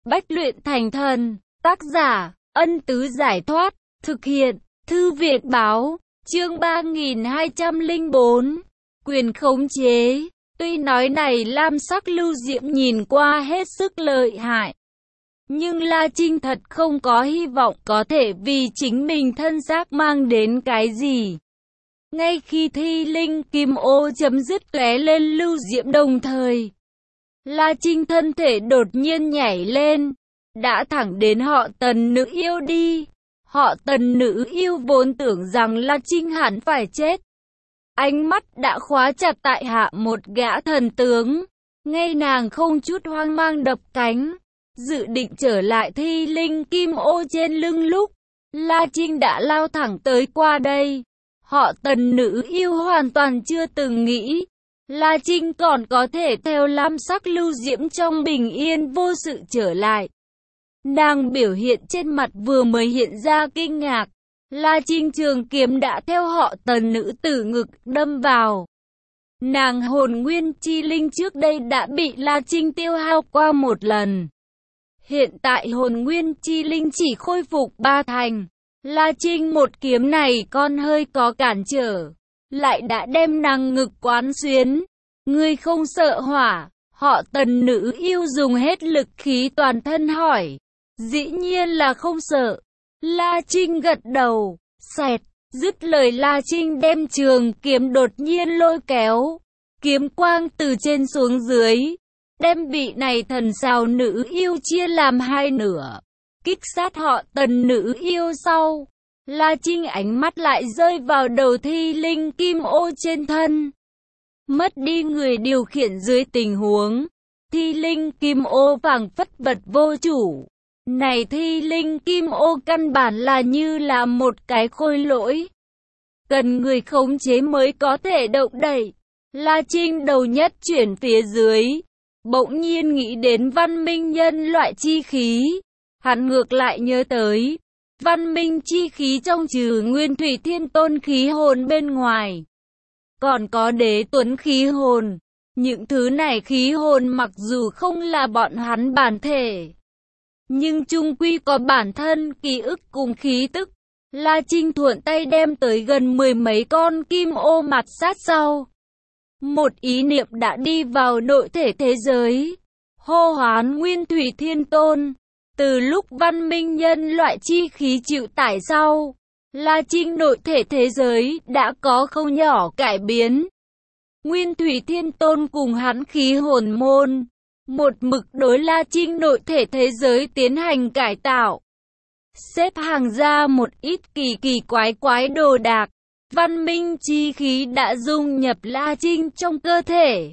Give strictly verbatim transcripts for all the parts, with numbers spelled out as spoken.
Bách luyện thành thần. Tác giả, Ân Tứ Giải Thoát. Thực hiện, Thư Việt Báo. Chương ba nghìn hai trăm lẻ bốn. Quyền khống chế. Tuy nói này lam sắc lưu diễm nhìn qua hết sức lợi hại, nhưng La Trinh thật không có hy vọng có thể vì chính mình thân xác mang đến cái gì. Ngay khi thi linh kim ô chấm dứt tóe lên lưu diễm đồng thời, La Trinh thân thể đột nhiên nhảy lên, đã thẳng đến họ Tần nữ yêu đi. Họ Tần nữ yêu vốn tưởng rằng La Trinh hẳn phải chết. Ánh mắt đã khóa chặt tại hạ một gã thần tướng. Ngay nàng không chút hoang mang đập cánh, dự định trở lại thi linh kim ô trên lưng lúc La Trinh đã lao thẳng tới qua đây. Họ Tần nữ yêu hoàn toàn chưa từng nghĩ La Trinh còn có thể theo lam sắc lưu diễm trong bình yên vô sự trở lại. Nàng biểu hiện trên mặt vừa mới hiện ra kinh ngạc. La Trinh trường kiếm đã theo họ Tần nữ tử ngực đâm vào. Nàng hồn nguyên chi linh trước đây đã bị La Trinh tiêu hao qua một lần. Hiện tại hồn nguyên chi linh chỉ khôi phục ba thành. La Trinh một kiếm này con hơi có cản trở, lại đã đem nàng ngực quán xuyến. Ngươi không sợ hỏa? Họ Tần nữ yêu dùng hết lực khí toàn thân hỏi. Dĩ nhiên là không sợ. La Trinh gật đầu. Xẹt, dứt lời La Trinh đem trường kiếm đột nhiên lôi kéo. Kiếm quang từ trên xuống dưới, đem vị này thần sao nữ yêu chia làm hai nửa, kích sát họ Tần nữ yêu sau. La Trinh ánh mắt lại rơi vào đầu thi linh kim ô trên thân. Mất đi người điều khiển dưới tình huống, thi linh kim ô phảng phất vật vô chủ. Này thi linh kim ô căn bản là như là một cái khôi lỗi, cần người khống chế mới có thể động đậy. La Trinh đầu nhất chuyển phía dưới, bỗng nhiên nghĩ đến văn minh nhân loại chi khí. Hắn ngược lại nhớ tới, văn minh chi khí trong trừ nguyên thủy thiên tôn khí hồn bên ngoài, còn có đế tuấn khí hồn. Những thứ này khí hồn mặc dù không là bọn hắn bản thể, nhưng chung quy có bản thân, ký ức cùng khí tức. La Trinh thuận tay đem tới gần mười mấy con kim ô mặt sát sau. Một ý niệm đã đi vào nội thể thế giới, hô hoán nguyên thủy thiên tôn. Từ lúc văn minh nhân loại chi khí chịu tải sau, La Trinh nội thể thế giới đã có không nhỏ cải biến. Nguyên thủy thiên tôn cùng hắn khí hồn môn một mực đối La Trinh nội thể thế giới tiến hành cải tạo, xếp hàng ra một ít kỳ kỳ quái quái đồ đạc. Văn minh chi khí đã dung nhập La Trinh trong cơ thể.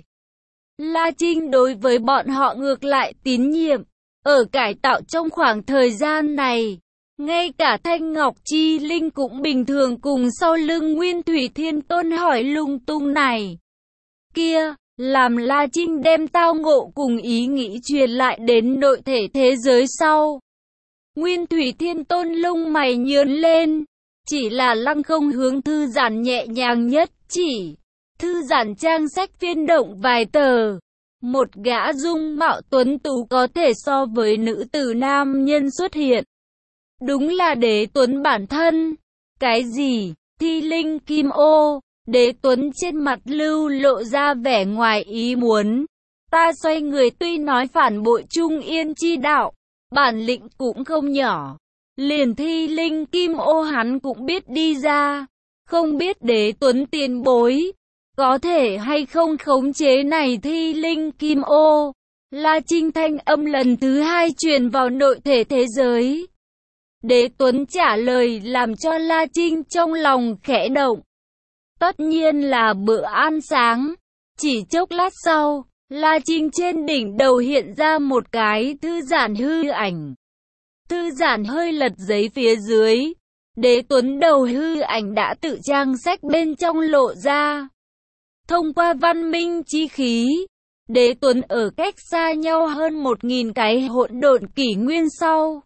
La Trinh đối với bọn họ ngược lại tín nhiệm. Ở cải tạo trong khoảng thời gian này, ngay cả Thanh Ngọc Chi Linh cũng bình thường cùng sau lưng Nguyên Thủy Thiên Tôn hỏi lung tung này kia, làm La Trinh đem tao ngộ cùng ý nghĩ truyền lại đến nội thể thế giới sau. Nguyên Thủy Thiên Tôn lông mày nhướng lên, chỉ là lăng không hướng thư giãn nhẹ nhàng nhất chỉ. Thư giãn trang sách phiên động vài tờ. Một gã dung mạo tuấn tú có thể so với nữ tử nam nhân xuất hiện. Đúng là Đế Tuấn bản thân. Cái gì? Thi linh kim ô. Đế Tuấn trên mặt lưu lộ ra vẻ ngoài ý muốn. Ta xoay người tuy nói phản bội Trung Yên chi đạo, bản lĩnh cũng không nhỏ. Liền thi linh kim ô hắn cũng biết đi ra. Không biết Đế Tuấn tiền bối có thể hay không khống chế này thi linh kim ô. La Trinh thanh âm lần thứ hai truyền vào nội thể thế giới. Đế Tuấn trả lời làm cho La Trinh trong lòng khẽ động. Tất nhiên là bữa ăn sáng. Chỉ chốc lát sau, La Trinh trên đỉnh đầu hiện ra một cái thư giãn hư ảnh. Thư giãn hơi lật giấy phía dưới. Đế Tuấn đầu hư ảnh đã tự trang sách bên trong lộ ra. Thông qua văn minh chi khí, Đế Tuấn ở cách xa nhau hơn một nghìn cái hỗn độn kỷ nguyên sau,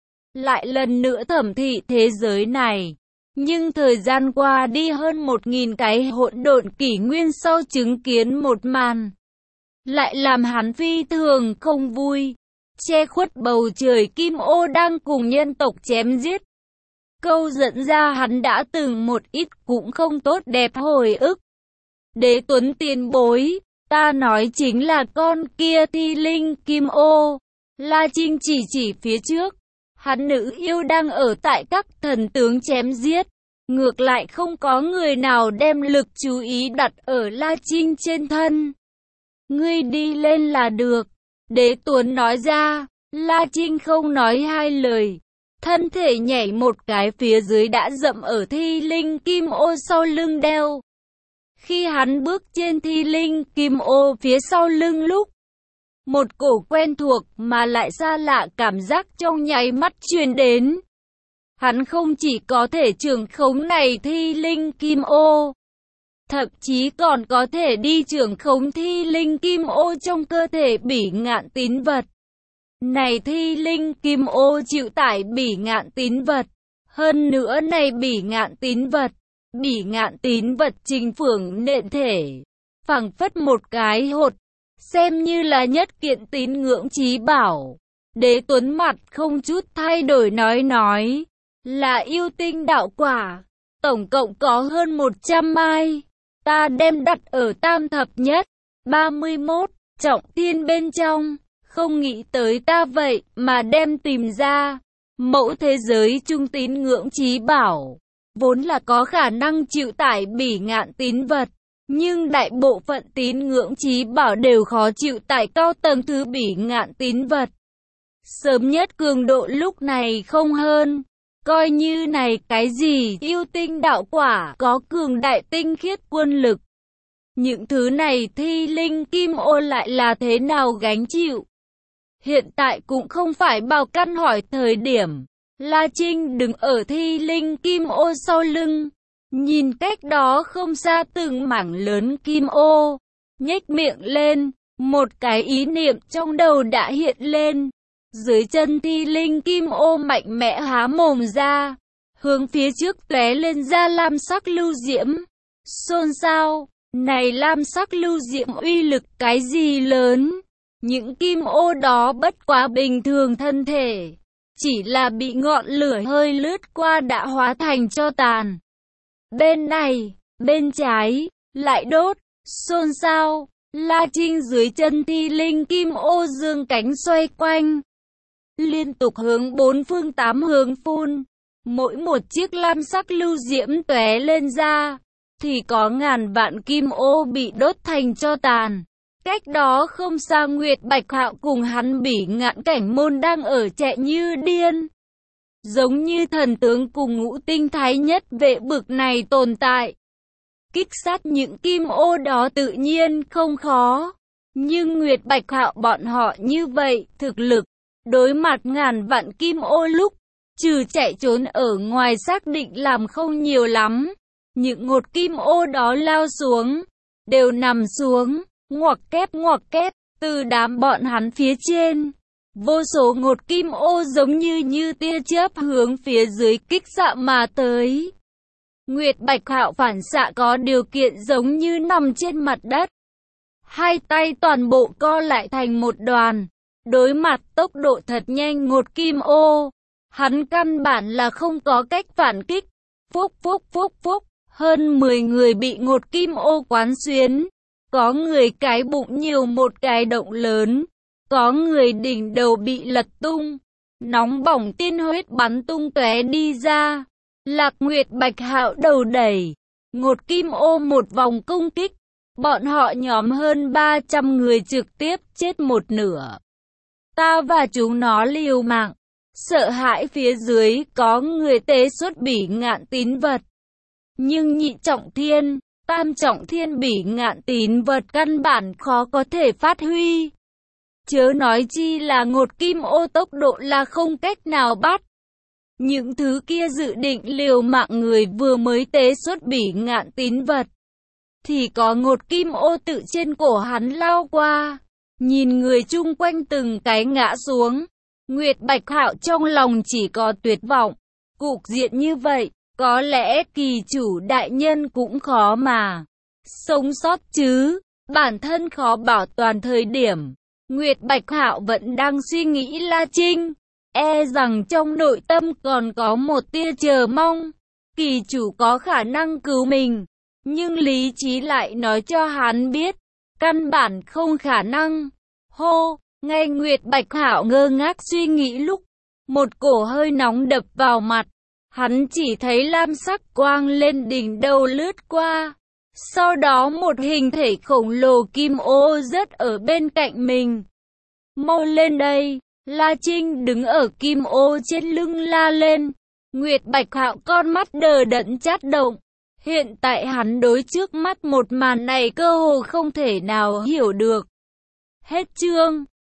lại lần nữa thẩm thị thế giới này. Nhưng thời gian qua đi hơn một nghìn cái hỗn độn kỷ nguyên sau chứng kiến một màn, lại làm hắn phi thường không vui. che khuất bầu trời kim ô đang cùng nhân tộc chém giết. Câu dẫn ra hắn đã từng một ít cũng không tốt đẹp hồi ức. Đế Tuấn tiền bối, ta nói chính là con kia thi linh kim ô. La Trinh chỉ chỉ phía trước, hắn nữ yêu đang ở tại các thần tướng chém giết. Ngược lại không có người nào đem lực chú ý đặt ở La Trinh trên thân. Ngươi đi lên là được. Đế Tuấn nói ra. La Trinh không nói hai lời. Thân thể nhảy một cái phía dưới đã dậm ở thi linh kim ô sau lưng đeo. Khi hắn bước trên thi linh kim ô phía sau lưng lúc, một cổ quen thuộc mà lại xa lạ cảm giác trong nháy mắt truyền đến. Hắn không chỉ có thể trưởng khống này thi linh kim ô, thậm chí còn có thể đi trưởng khống thi linh kim ô trong cơ thể bỉ ngạn tín vật. Này thi linh kim ô chịu tải bỉ ngạn tín vật. Hơn nữa này bỉ ngạn tín vật, bỉ ngạn tín vật trình phưởng nện thể, phảng phất một cái hột, xem như là nhất kiện tín ngưỡng chí bảo. Đế Tuấn mặt không chút thay đổi nói nói, là yêu tinh đạo quả, tổng cộng có hơn một trăm mai, ta đem đặt ở tam thập nhất, ba mươi mốt, trọng thiên bên trong, không nghĩ tới ta vậy mà đem tìm ra. Mẫu thế giới trung tín ngưỡng chí bảo, vốn là có khả năng chịu tải bỉ ngạn tín vật, nhưng đại bộ phận tín ngưỡng chí bảo đều khó chịu tải cao tầng thứ bỉ ngạn tín vật. Sớm nhất cường độ lúc này không hơn, coi như này cái gì yêu tinh đạo quả có cường đại tinh khiết quân lực. Những thứ này thi linh kim ô lại là thế nào gánh chịu? Hiện tại cũng không phải bảo căn hỏi thời điểm. La Trinh đứng ở thi linh kim ô sau lưng, nhìn cách đó không xa từng mảng lớn kim ô, nhếch miệng lên, một cái ý niệm trong đầu đã hiện lên. Dưới chân thi linh kim ô mạnh mẽ há mồm ra, hướng phía trước tóe lên ra lam sắc lưu diễm. Xôn xao, này lam sắc lưu diễm uy lực cái gì lớn? Những kim ô đó bất quá bình thường thân thể, chỉ là bị ngọn lửa hơi lướt qua đã hóa thành tro tàn. Bên này, bên trái, lại đốt, xôn xao, La Trinh dưới chân thi linh kim ô dương cánh xoay quanh, liên tục hướng bốn phương tám hướng phun, mỗi một chiếc lam sắc lưu diễm tóe lên ra, thì có ngàn vạn kim ô bị đốt thành tro tàn. Cách đó không xa Nguyệt Bạch Hạo cùng hắn bỉ ngạn cảnh môn đang ở chạy như điên. Giống như thần tướng cùng ngũ tinh thái nhất vệ bực này tồn tại. Kích sát những kim ô đó tự nhiên không khó. Nhưng Nguyệt Bạch Hạo bọn họ như vậy, thực lực, đối mặt ngàn vạn kim ô lúc, trừ chạy trốn ở ngoài xác định làm không nhiều lắm. Những ngột kim ô đó lao xuống, đều nằm xuống. Ngoặc kép ngoặc kép, từ đám bọn hắn phía trên, vô số ngột kim ô giống như như tia chớp hướng phía dưới kích xạ mà tới. Nguyệt Bạch Hạo phản xạ có điều kiện giống như nằm trên mặt đất. Hai tay toàn bộ co lại thành một đoàn, đối mặt tốc độ thật nhanh ngột kim ô. Hắn căn bản là không có cách phản kích. Phúc phúc phúc phúc, hơn mười người bị ngột kim ô quán xuyến. Có người cái bụng nhiều một cái động lớn, có người đỉnh đầu bị lật tung, nóng bỏng tiên huyết bắn tung tóe đi ra. Lạc Nguyệt Bạch Hạo đầu đẩy, ngột kim ô một vòng công kích, bọn họ nhóm hơn ba trăm người trực tiếp chết một nửa. Ta và chúng nó liều mạng, sợ hãi phía dưới có người tế xuất bỉ ngạn tín vật. Nhưng nhị trọng thiên, tam trọng thiên bỉ ngạn tín vật căn bản khó có thể phát huy. Chớ nói chi là ngột kim ô tốc độ là không cách nào bắt. Những thứ kia dự định liều mạng người vừa mới tế xuất bỉ ngạn tín vật, thì có ngột kim ô tự trên cổ hắn lao qua. Nhìn người chung quanh từng cái ngã xuống, Nguyệt Bạch Hạo trong lòng chỉ có tuyệt vọng. Cục diện như vậy, có lẽ kỳ chủ đại nhân cũng khó mà sống sót chứ, bản thân khó bảo toàn thời điểm. Nguyệt Bạch Hạo vẫn đang suy nghĩ La Trinh, e rằng trong nội tâm còn có một tia chờ mong, kỳ chủ có khả năng cứu mình, nhưng lý trí lại nói cho hắn biết, căn bản không khả năng. Hô, ngay Nguyệt Bạch Hạo ngơ ngác suy nghĩ lúc, một cổ hơi nóng đập vào mặt, hắn chỉ thấy lam sắc quang lên đỉnh đầu lướt qua. Sau đó một hình thể khổng lồ kim ô rớt ở bên cạnh mình. Mau lên đây, La Trinh đứng ở kim ô trên lưng la lên. Nguyệt Bạch Hạo con mắt đờ đẫn chát động. Hiện tại hắn đối trước mắt một màn này cơ hồ không thể nào hiểu được. Hết chương.